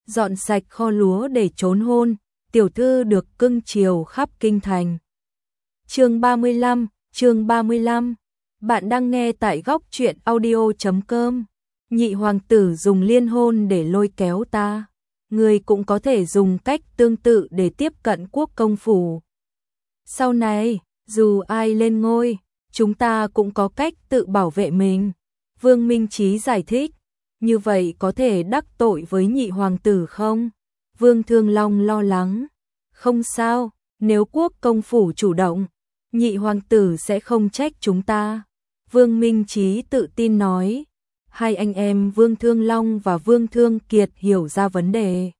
dọn sạch kho lúa để trốn hôn, tiểu thư được cưng chiều khắp kinh thành. Chương 35, bạn đang nghe tại góc truyện audio.com. Nhị hoàng tử dùng liên hôn để lôi kéo ta. Người cũng có thể dùng cách tương tự để tiếp cận quốc công phủ. Sau này, dù ai lên ngôi, chúng ta cũng có cách tự bảo vệ mình. Vương Minh Chí giải thích, như vậy có thể đắc tội với nhị hoàng tử không? Vương Thương Long lo lắng. Không sao, nếu quốc công phủ chủ động, nhị hoàng tử sẽ không trách chúng ta. Vương Minh Chí tự tin nói. Hai anh em Vương Thương Long và Vương Thương Kiệt hiểu ra vấn đề.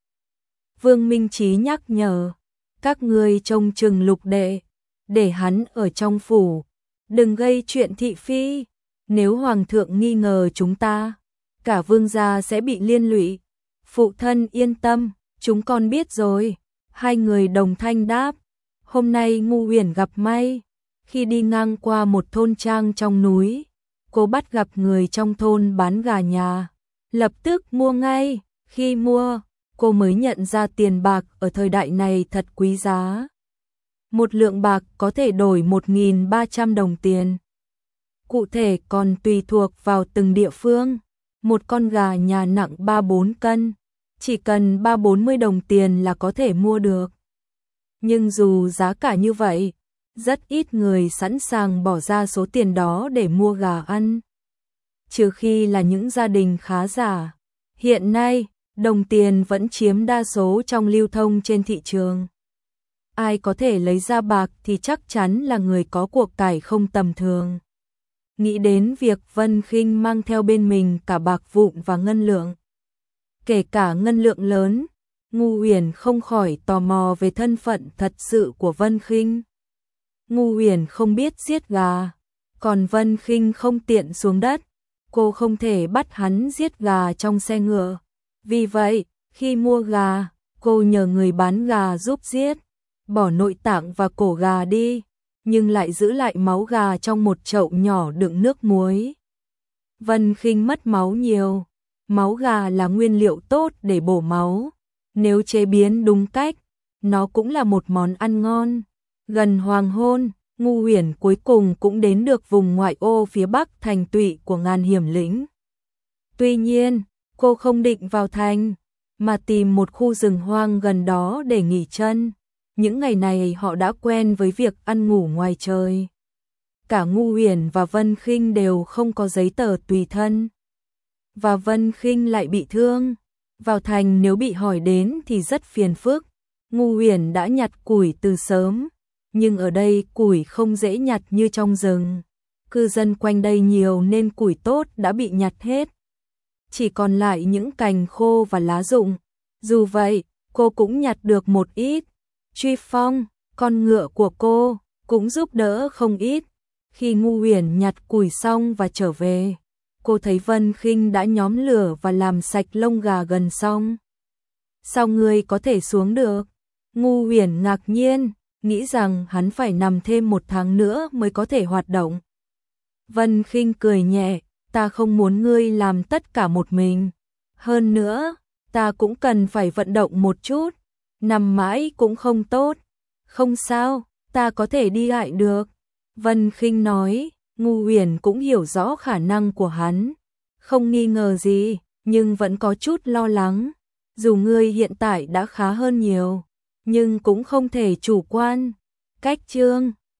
Vương Minh Chí nhắc nhở, các ngươi trông chừng Lục đệ, để hắn ở trong phủ, đừng gây chuyện thị phi. Nếu hoàng thượng nghi ngờ chúng ta, cả vương gia sẽ bị liên lụy. Phụ thân yên tâm, chúng con biết rồi. Hai người đồng thanh đáp. Hôm nay Ngu Uyển gặp may, khi đi ngang qua một thôn trang trong núi, cô bắt gặp người trong thôn bán gà nhà, lập tức mua ngay. Khi mua, cô mới nhận ra tiền bạc ở thời đại này thật quý giá. Một lượng bạc có thể đổi 1.300 đồng tiền. Cụ thể còn tùy thuộc vào từng địa phương. Một con gà nhà nặng 3-4 cân, chỉ cần 30-40 đồng tiền là có thể mua được. Nhưng dù giá cả như vậy, rất ít người sẵn sàng bỏ ra số tiền đó để mua gà ăn. Trừ khi là những gia đình khá giả. Hiện nay, đồng tiền vẫn chiếm đa số trong lưu thông trên thị trường. Ai có thể lấy ra bạc thì chắc chắn là người có của cải không tầm thường. Nghĩ đến việc Vân Khinh mang theo bên mình cả bạc vụn và ngân lượng, kể cả ngân lượng lớn, Ngu Uyển không khỏi tò mò về thân phận thật sự của Vân Khinh. Ngu Uyển không biết giết gà, còn Vân Khinh không tiện xuống đất, cô không thể bắt hắn giết gà trong xe ngựa. Vì vậy, khi mua gà, cô nhờ người bán gà giúp giết, bỏ nội tạng và cổ gà đi, nhưng lại giữ lại máu gà trong một chậu nhỏ đựng nước muối. Vân Khinh mất máu nhiều, máu gà là nguyên liệu tốt để bổ máu, nếu chế biến đúng cách, nó cũng là một món ăn ngon. Gần hoàng hôn, Ngu Uyển cuối cùng cũng đến được vùng ngoại ô phía bắc thành tụy của Ngàn Hiểm Lĩnh. Tuy nhiên, cô không định vào thành, mà tìm một khu rừng hoang gần đó để nghỉ chân. Những ngày này họ đã quen với việc ăn ngủ ngoài trời. Cả Ngu Uyển và Vân Khinh đều không có giấy tờ tùy thân. Và Vân Khinh lại bị thương. Vào thành nếu bị hỏi đến thì rất phiền phức. Ngu Uyển đã nhặt củi từ sớm, nhưng ở đây củi không dễ nhặt như trong rừng. Cư dân quanh đây nhiều nên củi tốt đã bị nhặt hết. Chỉ còn lại những cành khô và lá rụng. Dù vậy, cô cũng nhặt được một ít. Truy Phong, con ngựa của cô, cũng giúp đỡ không ít. Khi Ngu Uyển nhặt củi xong và trở về, cô thấy Vân Khinh đã nhóm lửa và làm sạch lông gà gần xong. Sao ngươi có thể xuống được? Ngu Uyển ngạc nhiên, nghĩ rằng hắn phải nằm thêm 1 tháng nữa mới có thể hoạt động. Vân Khinh cười nhẹ, ta không muốn ngươi làm tất cả một mình. Hơn nữa, ta cũng cần phải vận động một chút. Nằm mãi cũng không tốt. Không sao, ta có thể đi lại được. Vân Khinh nói. Ngu Uyển cũng hiểu rõ khả năng của hắn, không nghi ngờ gì, nhưng vẫn có chút lo lắng. Dù ngươi hiện tại đã khá hơn nhiều, nhưng cũng không thể chủ quan. Cách chương